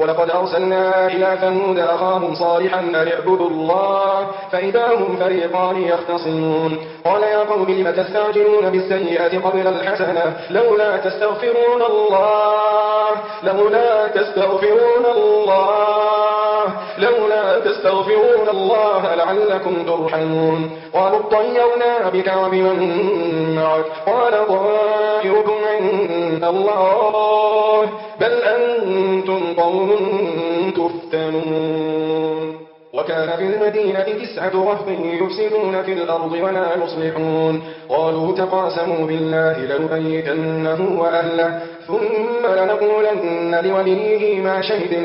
ولقد أرسلنا إلى ثمود أخاهم صالحا أن اعبدوا الله فإذا هم فريقان يختصمون قال يا قوم لم تستعجلون بالسيئة قبل الحسنة لولا تستغفرون الله لعلكم ترحمون قالوا اطيرنا بك وبمن معك قال طائركم عند الله بل أنتم قوم تفتنون وكان في المدينة 9 رهط يفسدون في الأرض ولا يصلحون قالوا تقاسموا بالله لنبيتنه وأهله ثم لنقولن لوليه ما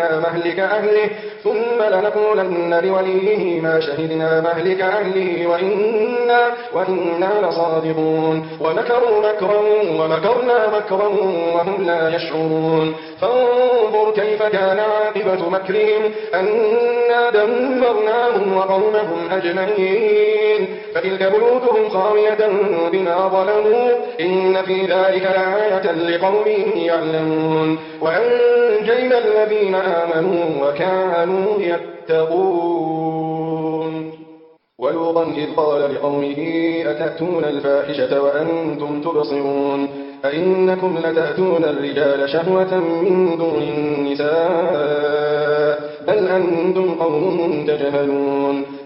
شهدنا مهلك أهله وإنا لصادقون ومكروا مكرا ومكرنا مكرا وهم لا يشعرون فانظر كيف كان عاقبة مكرهم أنا دمرناهم وقومهم أجمعين فتلك بيوتهم خاوية بما ظلموا إن في ذلك لآية لقوم يعلمون وأنجينا الذين آمنوا وكانوا يتقون ولوطا إذ قال لقومه أتأتون الفاحشة وأنتم تبصرون أئنكم لتأتون الرجال شهوة من دون النساء بل أنتم قوم تجهلون